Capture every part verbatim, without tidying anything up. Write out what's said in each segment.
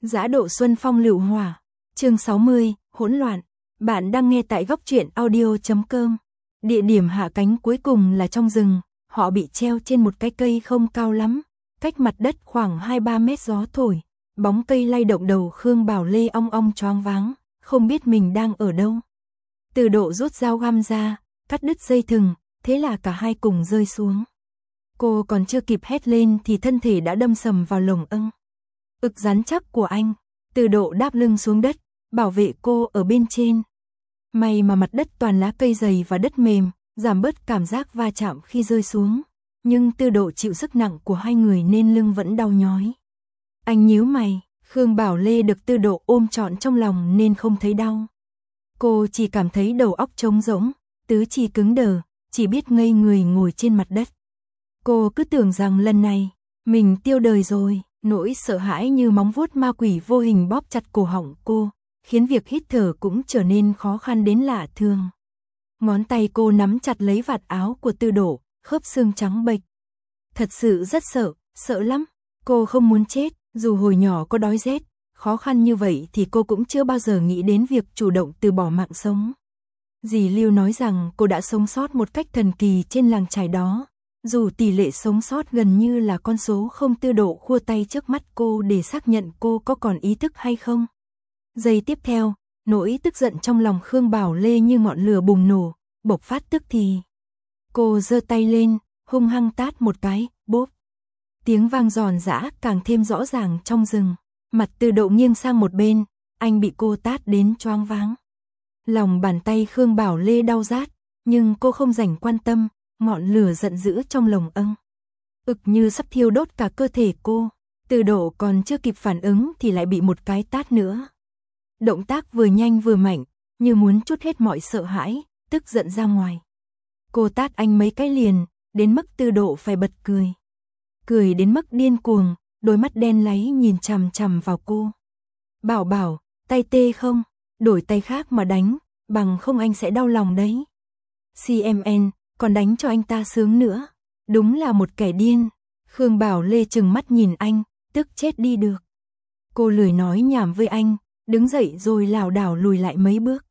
Dã độ xuân phong lựu hỏa. Chương sáu mươi, hỗn loạn. Bạn đang nghe tại góc truyện audio chấm com. Địa điểm hạ cánh cuối cùng là trong rừng, họ bị treo trên một cái cây không cao lắm, cách mặt đất khoảng hai ba mét, gió thổi, bóng cây lay động đầu Khương Bảo Lê ong ong choáng váng, không biết mình đang ở đâu. Từ Độ rút dao găm ra, cắt đứt dây thừng, thế là cả hai cùng rơi xuống. Cô còn chưa kịp hét lên thì thân thể đã đâm sầm vào lồng ưng. Ực rắn chắc của anh. Từ Độ đáp lưng xuống đất, bảo vệ cô ở bên trên. May mà mặt đất toàn lá cây dày và đất mềm, giảm bớt cảm giác va chạm khi rơi xuống. Nhưng Từ Độ chịu sức nặng của hai người nên lưng vẫn đau nhói. Anh nhíu mày, Khương Bảo Lê được Từ Độ ôm trọn trong lòng nên không thấy đau. Cô chỉ cảm thấy đầu óc trống rỗng, tứ chi cứng đờ, chỉ biết ngây người ngồi trên mặt đất. Cô cứ tưởng rằng lần này, mình tiêu đời rồi, nỗi sợ hãi như móng vuốt ma quỷ vô hình bóp chặt cổ họng cô, khiến việc hít thở cũng trở nên khó khăn đến lạ thường. Ngón tay cô nắm chặt lấy vạt áo của Từ Độ, khớp xương trắng bệch. Thật sự rất sợ, sợ lắm. Cô không muốn chết, dù hồi nhỏ có đói rét, khó khăn như vậy thì cô cũng chưa bao giờ nghĩ đến việc chủ động từ bỏ mạng sống. Dì Lưu nói rằng cô đã sống sót một cách thần kỳ trên làng chài đó. Dù tỷ lệ sống sót gần như là con số không. Từ Độ khua tay trước mắt cô để xác nhận cô có còn ý thức hay không. Giây tiếp theo, nỗi tức giận trong lòng Khương Bảo Lê như ngọn lửa bùng nổ, bộc phát tức thì. Cô giơ tay lên, hung hăng tát một cái, bốp. Tiếng vang giòn giã càng thêm rõ ràng trong rừng. Mặt Từ Độ nghiêng sang một bên, anh bị cô tát đến choáng váng. Lòng bàn tay Khương Bảo Lê đau rát, nhưng cô không rảnh quan tâm, ngọn lửa giận dữ trong lồng ưng. Ực như sắp thiêu đốt cả cơ thể cô. Từ Độ còn chưa kịp phản ứng thì lại bị một cái tát nữa. Động tác vừa nhanh vừa mạnh, như muốn trút hết mọi sợ hãi, tức giận ra ngoài. Cô tát anh mấy cái liền, đến mức Từ Độ phải bật cười. Cười đến mức điên cuồng, đôi mắt đen láy nhìn chằm chằm vào cô. Bảo bảo, tay tê không? Đổi tay khác mà đánh, bằng không anh sẽ đau lòng đấy. xê em en, còn đánh cho anh ta sướng nữa. Đúng là một kẻ điên. Khương Bảo Lê trừng mắt nhìn anh, tức chết đi được. Cô lười nói nhảm với anh, đứng dậy rồi lảo đảo lùi lại mấy bước.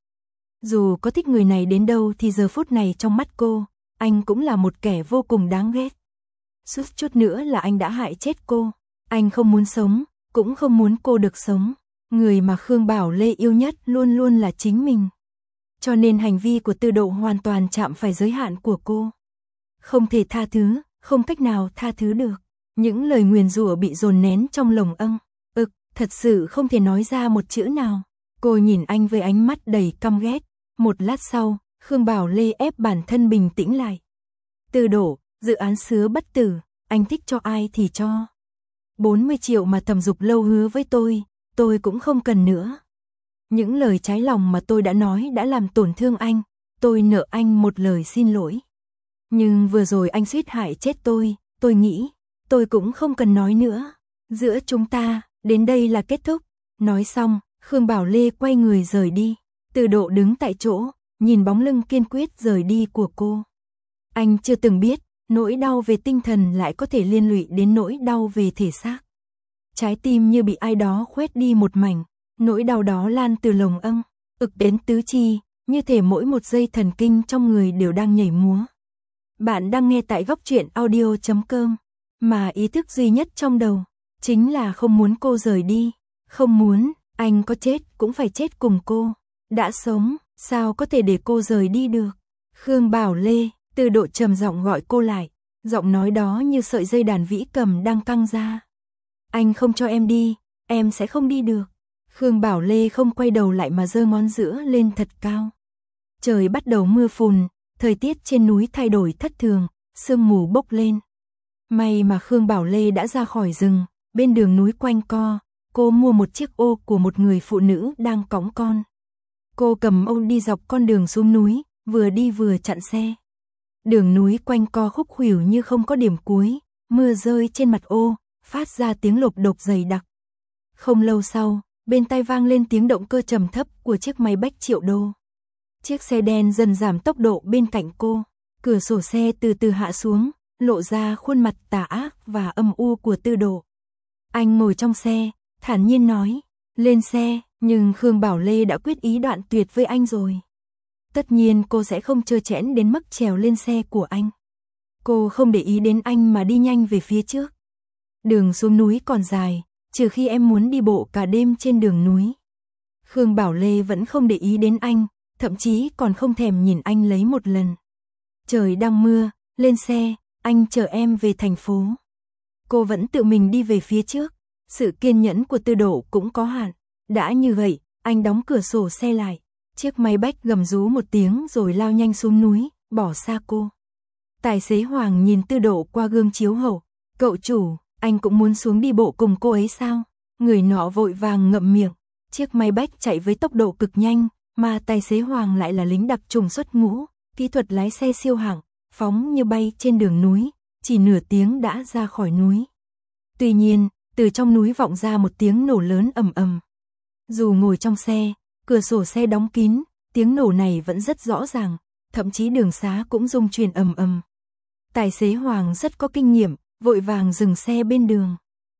Dù có thích người này đến đâu thì giờ phút này trong mắt cô, anh cũng là một kẻ vô cùng đáng ghét. Suýt chút nữa là anh đã hại chết cô. Anh không muốn sống, cũng không muốn cô được sống. Người mà Khương Bảo Lê yêu nhất luôn luôn là chính mình. Cho nên hành vi của Từ Độ hoàn toàn chạm phải giới hạn của cô. Không thể tha thứ, không cách nào tha thứ được. Những lời nguyền rủa bị dồn nén trong lồng ưng. Ực, thật sự không thể nói ra một chữ nào. Cô nhìn anh với ánh mắt đầy căm ghét. Một lát sau, Khương Bảo Lê ép bản thân bình tĩnh lại. Từ Độ, dự án Sứa Bất Tử, anh thích cho ai thì cho. bốn mươi triệu mà Thẩm Dục Lâu hứa với tôi, tôi cũng không cần nữa. Những lời trái lòng mà tôi đã nói đã làm tổn thương anh, tôi nợ anh một lời xin lỗi. Nhưng vừa rồi anh suýt hại chết tôi, tôi nghĩ, tôi cũng không cần nói nữa. Giữa chúng ta, đến đây là kết thúc. Nói xong, Khương Bảo Lê quay người rời đi. Từ Độ đứng tại chỗ, nhìn bóng lưng kiên quyết rời đi của cô. Anh chưa từng biết, nỗi đau về tinh thần lại có thể liên lụy đến nỗi đau về thể xác. Trái tim như bị ai đó khoét đi một mảnh, nỗi đau đó lan từ lồng ưng, ực đến tứ chi, như thể mỗi một dây thần kinh trong người đều đang nhảy múa. Bạn đang nghe tại góc truyện audio chấm com, mà ý thức duy nhất trong đầu, chính là không muốn cô rời đi. Không muốn, anh có chết cũng phải chết cùng cô. Đã sống, sao có thể để cô rời đi được? Khương Bảo Lê, Từ Độ trầm giọng gọi cô lại, giọng nói đó như sợi dây đàn vĩ cầm đang căng ra. Anh không cho em đi, em sẽ không đi được. Khương Bảo Lê không quay đầu lại mà giơ ngón giữa lên thật cao. Trời bắt đầu mưa phùn, thời tiết trên núi thay đổi thất thường, sương mù bốc lên. May mà Khương Bảo Lê đã ra khỏi rừng, bên đường núi quanh co, cô mua một chiếc ô của một người phụ nữ đang cõng con. Cô cầm ô đi dọc con đường xuống núi, vừa đi vừa chặn xe. Đường núi quanh co khúc khuỷu như không có điểm cuối, mưa rơi trên mặt ô, phát ra tiếng lộp độp dày đặc. Không lâu sau, bên tai vang lên tiếng động cơ trầm thấp của chiếc máy bách triệu đô. Chiếc xe đen dần giảm tốc độ bên cạnh cô, cửa sổ xe từ từ hạ xuống, lộ ra khuôn mặt tà ác và âm u của Từ Độ. Anh ngồi trong xe, thản nhiên nói, lên xe, nhưng Khương Bảo Lê đã quyết ý đoạn tuyệt với anh rồi. Tất nhiên cô sẽ không trơ trẽn đến mức trèo lên xe của anh. Cô không để ý đến anh mà đi nhanh về phía trước. Đường xuống núi còn dài, trừ khi em muốn đi bộ cả đêm trên đường núi. Khương Bảo Lê vẫn không để ý đến anh, thậm chí còn không thèm nhìn anh lấy một lần. Trời đang mưa, lên xe, anh chở em về thành phố. Cô vẫn tự mình đi về phía trước, sự kiên nhẫn của Tư Độ cũng có hạn. Đã như vậy, anh đóng cửa sổ xe lại, chiếc máy bách gầm rú một tiếng rồi lao nhanh xuống núi, bỏ xa cô. Tài xế Hoàng nhìn Tư Độ qua gương chiếu hậu, cậu chủ, anh cũng muốn xuống đi bộ cùng cô ấy sao? Người nọ vội vàng ngậm miệng, chiếc máy bách chạy với tốc độ cực nhanh, mà tài xế Hoàng lại là lính đặc trùng xuất ngũ, kỹ thuật lái xe siêu hạng, phóng như bay trên đường núi, chỉ nửa tiếng đã ra khỏi núi. Tuy nhiên, từ trong núi vọng ra một tiếng nổ lớn ầm ầm. Dù ngồi trong xe, cửa sổ xe đóng kín, tiếng nổ này vẫn rất rõ ràng, thậm chí đường xá cũng rung chuyển ầm ầm. Tài xế Hoàng rất có kinh nghiệm, vội vàng dừng xe bên đường.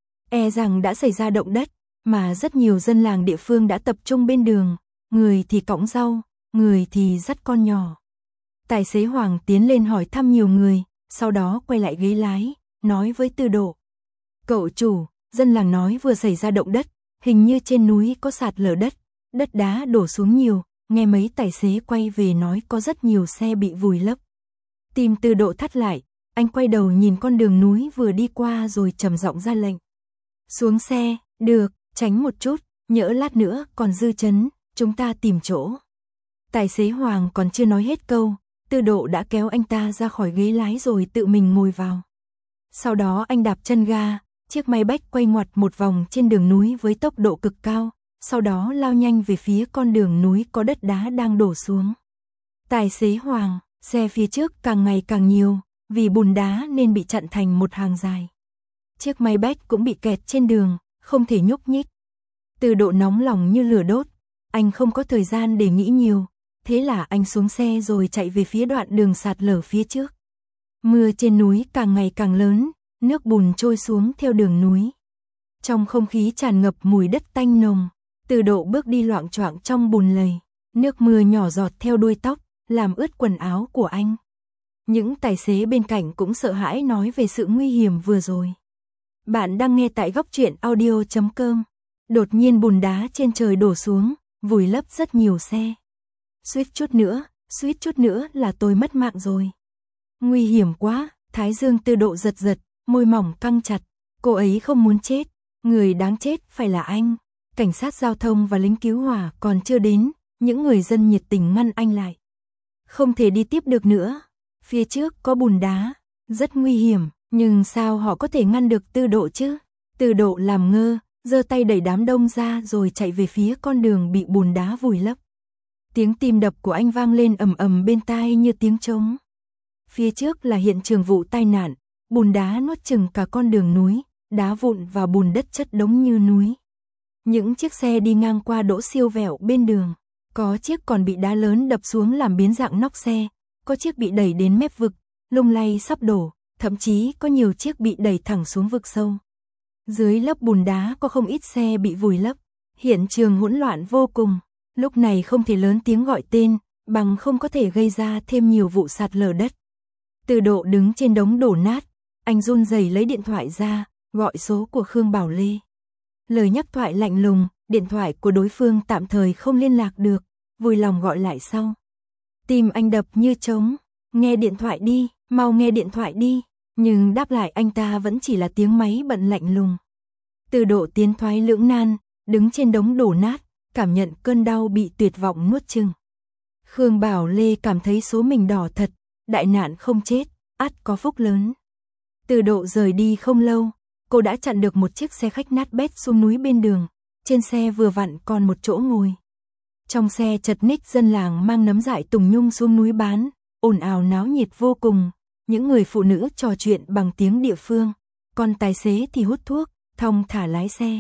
E rằng đã xảy ra động đất, mà rất nhiều dân làng địa phương đã tập trung bên đường, người thì cõng rau, người thì dắt con nhỏ. Tài xế Hoàng tiến lên hỏi thăm nhiều người, sau đó quay lại ghế lái, nói với Tư Độ. Cậu chủ, dân làng nói vừa xảy ra động đất, hình như trên núi có sạt lở đất, đất đá đổ xuống nhiều, nghe mấy tài xế quay về nói có rất nhiều xe bị vùi lấp. Tim Tư Độ thắt lại, anh quay đầu nhìn con đường núi vừa đi qua rồi trầm giọng ra lệnh. Xuống xe, được, tránh một chút, nhỡ lát nữa còn dư chấn, chúng ta tìm chỗ. Tài xế Hoàng còn chưa nói hết câu, Tư Độ đã kéo anh ta ra khỏi ghế lái rồi tự mình ngồi vào. Sau đó anh đạp chân ga, chiếc máy bách quay ngoặt một vòng trên đường núi với tốc độ cực cao, sau đó lao nhanh về phía con đường núi có đất đá đang đổ xuống. Tài xế Hoàng, xe phía trước càng ngày càng nhiều, vì bùn đá nên bị chặn thành một hàng dài. Chiếc máy bách cũng bị kẹt trên đường, không thể nhúc nhích. Tư Độ nóng lòng như lửa đốt, anh không có thời gian để nghĩ nhiều, thế là anh xuống xe rồi chạy về phía đoạn đường sạt lở phía trước. Mưa trên núi càng ngày càng lớn, nước bùn trôi xuống theo đường núi. Trong không khí tràn ngập mùi đất tanh nồng, Tư Độ bước đi loạng choạng trong bùn lầy, nước mưa nhỏ giọt theo đuôi tóc, làm ướt quần áo của anh. Những tài xế bên cạnh cũng sợ hãi nói về sự nguy hiểm vừa rồi. Bạn đang nghe tại góc truyện audio chấm com. Đột nhiên bùn đá trên trời đổ xuống, vùi lấp rất nhiều xe. Suýt chút nữa, suýt chút nữa là tôi mất mạng rồi. Nguy hiểm quá, thái dương Tư Độ giật giật, môi mỏng căng chặt. Cô ấy không muốn chết, người đáng chết phải là anh. Cảnh sát giao thông và lính cứu hỏa còn chưa đến, những người dân nhiệt tình ngăn anh lại. Không thể đi tiếp được nữa, phía trước có bùn đá, rất nguy hiểm, nhưng sao họ có thể ngăn được Tư Độ chứ? Tư Độ làm ngơ, giơ tay đẩy đám đông ra rồi chạy về phía con đường bị bùn đá vùi lấp. Tiếng tim đập của anh vang lên ầm ầm bên tai như tiếng trống. Phía trước là hiện trường vụ tai nạn, bùn đá nuốt chửng cả con đường núi, đá vụn và bùn đất chất đống như núi. Những chiếc xe đi ngang qua đỗ siêu vẹo bên đường, có chiếc còn bị đá lớn đập xuống làm biến dạng nóc xe, có chiếc bị đẩy đến mép vực, lung lay sắp đổ, thậm chí có nhiều chiếc bị đẩy thẳng xuống vực sâu. Dưới lớp bùn đá có không ít xe bị vùi lấp, hiện trường hỗn loạn vô cùng, lúc này không thể lớn tiếng gọi tên, bằng không có thể gây ra thêm nhiều vụ sạt lở đất. Tư Độ đứng trên đống đổ nát, anh run rẩy lấy điện thoại ra, gọi số của Khương Bảo Lê. Lời nhắc thoại lạnh lùng, điện thoại của đối phương tạm thời không liên lạc được, vui lòng gọi lại sau. Tim anh đập như trống, nghe điện thoại đi, mau nghe điện thoại đi, nhưng đáp lại anh ta vẫn chỉ là tiếng máy bận lạnh lùng. Tư Độ tiến thoái lưỡng nan, đứng trên đống đổ nát, cảm nhận cơn đau bị tuyệt vọng nuốt chửng. Khương Bảo Lê cảm thấy số mình đỏ thật, đại nạn không chết, ắt có phúc lớn. Tư Độ rời đi không lâu, cô đã chặn được một chiếc xe khách nát bét xuống núi bên đường, trên xe vừa vặn còn một chỗ ngồi. Trong xe chật ních dân làng mang nấm dại tùng nhung xuống núi bán, ồn ào náo nhiệt vô cùng, những người phụ nữ trò chuyện bằng tiếng địa phương, còn tài xế thì hút thuốc, thong thả lái xe.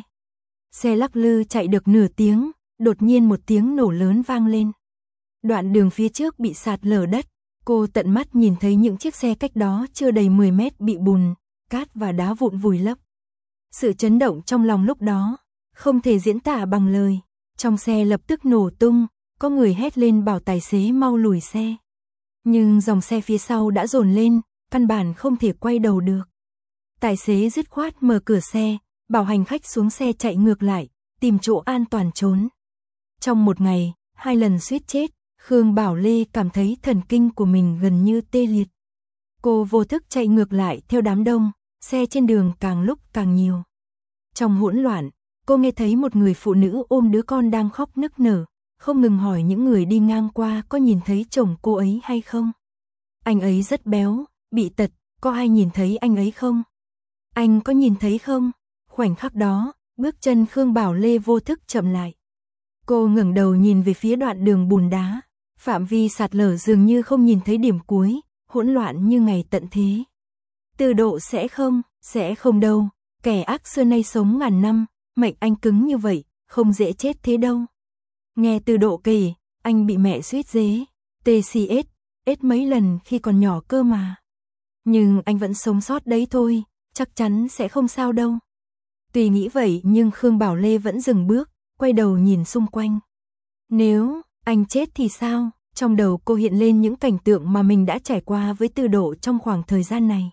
Xe lắc lư chạy được nửa tiếng, đột nhiên một tiếng nổ lớn vang lên. Đoạn đường phía trước bị sạt lở đất, cô tận mắt nhìn thấy những chiếc xe cách đó chưa đầy mười mét bị bùn, cát và đá vụn vùi lấp. Sự chấn động trong lòng lúc đó, không thể diễn tả bằng lời. Trong xe lập tức nổ tung, có người hét lên bảo tài xế mau lùi xe. Nhưng dòng xe phía sau đã dồn lên, căn bản không thể quay đầu được. Tài xế dứt khoát mở cửa xe, bảo hành khách xuống xe chạy ngược lại, tìm chỗ an toàn trốn. Trong một ngày, hai lần suýt chết, Khương Bảo Lê cảm thấy thần kinh của mình gần như tê liệt. Cô vô thức chạy ngược lại theo đám đông, xe trên đường càng lúc càng nhiều. Trong hỗn loạn, cô nghe thấy một người phụ nữ ôm đứa con đang khóc nức nở, không ngừng hỏi những người đi ngang qua có nhìn thấy chồng cô ấy hay không. Anh ấy rất béo, bị tật, có ai nhìn thấy anh ấy không? Anh có nhìn thấy không? Khoảnh khắc đó, bước chân Khương Bảo Lê vô thức chậm lại. Cô ngẩng đầu nhìn về phía đoạn đường bùn đá, phạm vi sạt lở dường như không nhìn thấy điểm cuối, hỗn loạn như ngày tận thế. Từ Độ sẽ không, sẽ không đâu, kẻ ác xưa nay sống ngàn năm, mệnh anh cứng như vậy, không dễ chết thế đâu. Nghe Từ Độ kể, anh bị mẹ suýt dế, tê xê ét, ết mấy lần khi còn nhỏ cơ mà. Nhưng anh vẫn sống sót đấy thôi, chắc chắn sẽ không sao đâu. Tuy nghĩ vậy nhưng Khương Bảo Lê vẫn dừng bước, quay đầu nhìn xung quanh. Nếu anh chết thì sao? Trong đầu cô hiện lên những cảnh tượng mà mình đã trải qua với Từ Độ trong khoảng thời gian này.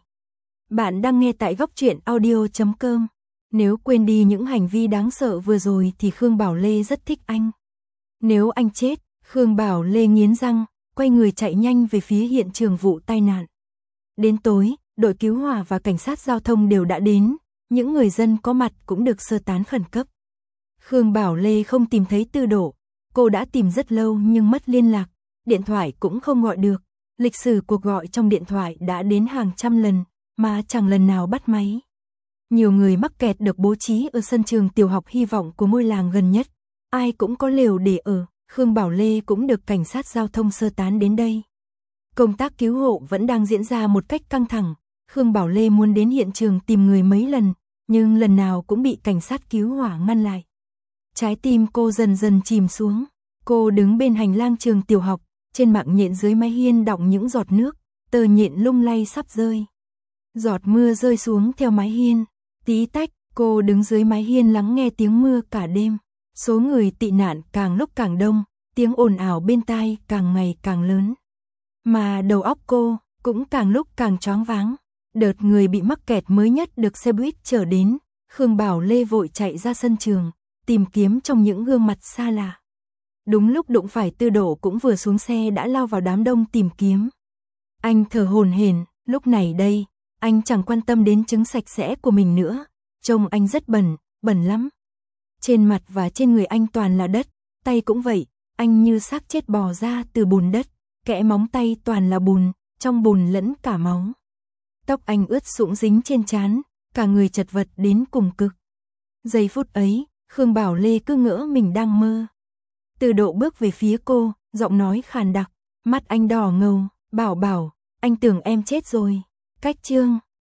Bạn đang nghe tại góc truyện audio chấm com. Nếu quên đi những hành vi đáng sợ vừa rồi thì Khương Bảo Lê rất thích anh. Nếu anh chết, Khương Bảo Lê nghiến răng, quay người chạy nhanh về phía hiện trường vụ tai nạn. Đến tối, đội cứu hỏa và cảnh sát giao thông đều đã đến, những người dân có mặt cũng được sơ tán khẩn cấp. Khương Bảo Lê không tìm thấy Từ Độ, cô đã tìm rất lâu nhưng mất liên lạc, điện thoại cũng không gọi được, lịch sử cuộc gọi trong điện thoại đã đến hàng trăm lần, mà chẳng lần nào bắt máy. Nhiều người mắc kẹt được bố trí ở sân trường tiểu học hy vọng của ngôi làng gần nhất, ai cũng có lều để ở, Khương Bảo Lê cũng được cảnh sát giao thông sơ tán đến đây. Công tác cứu hộ vẫn đang diễn ra một cách căng thẳng, Khương Bảo Lê muốn đến hiện trường tìm người mấy lần, nhưng lần nào cũng bị cảnh sát cứu hỏa ngăn lại. Trái tim cô dần dần chìm xuống, cô đứng bên hành lang trường tiểu học, trên mạng nhện dưới mái hiên đọng những giọt nước, tờ nhện lung lay sắp rơi. Giọt mưa rơi xuống theo mái hiên, tí tách, cô đứng dưới mái hiên lắng nghe tiếng mưa cả đêm. Số người tị nạn càng lúc càng đông, tiếng ồn ào bên tai càng ngày càng lớn. Mà đầu óc cô cũng càng lúc càng choáng váng. Đợt người bị mắc kẹt mới nhất được xe buýt chở đến, Khương Bảo Lê vội chạy ra sân trường, tìm kiếm trong những gương mặt xa lạ. Đúng lúc đụng phải Từ Độ cũng vừa xuống xe đã lao vào đám đông tìm kiếm. Anh thở hổn hển, lúc này đây, anh chẳng quan tâm đến trứng sạch sẽ của mình nữa, trông anh rất bẩn, bẩn lắm. Trên mặt và trên người anh toàn là đất, tay cũng vậy, anh như xác chết bò ra từ bùn đất, kẽ móng tay toàn là bùn, trong bùn lẫn cả máu. Tóc anh ướt sũng dính trên trán, cả người chật vật đến cùng cực. Giây phút ấy, Khương Bảo Lê cứ ngỡ mình đang mơ. Từ Độ bước về phía cô, giọng nói khàn đặc, mắt anh đỏ ngầu, bảo bảo, anh tưởng em chết rồi. Cách chương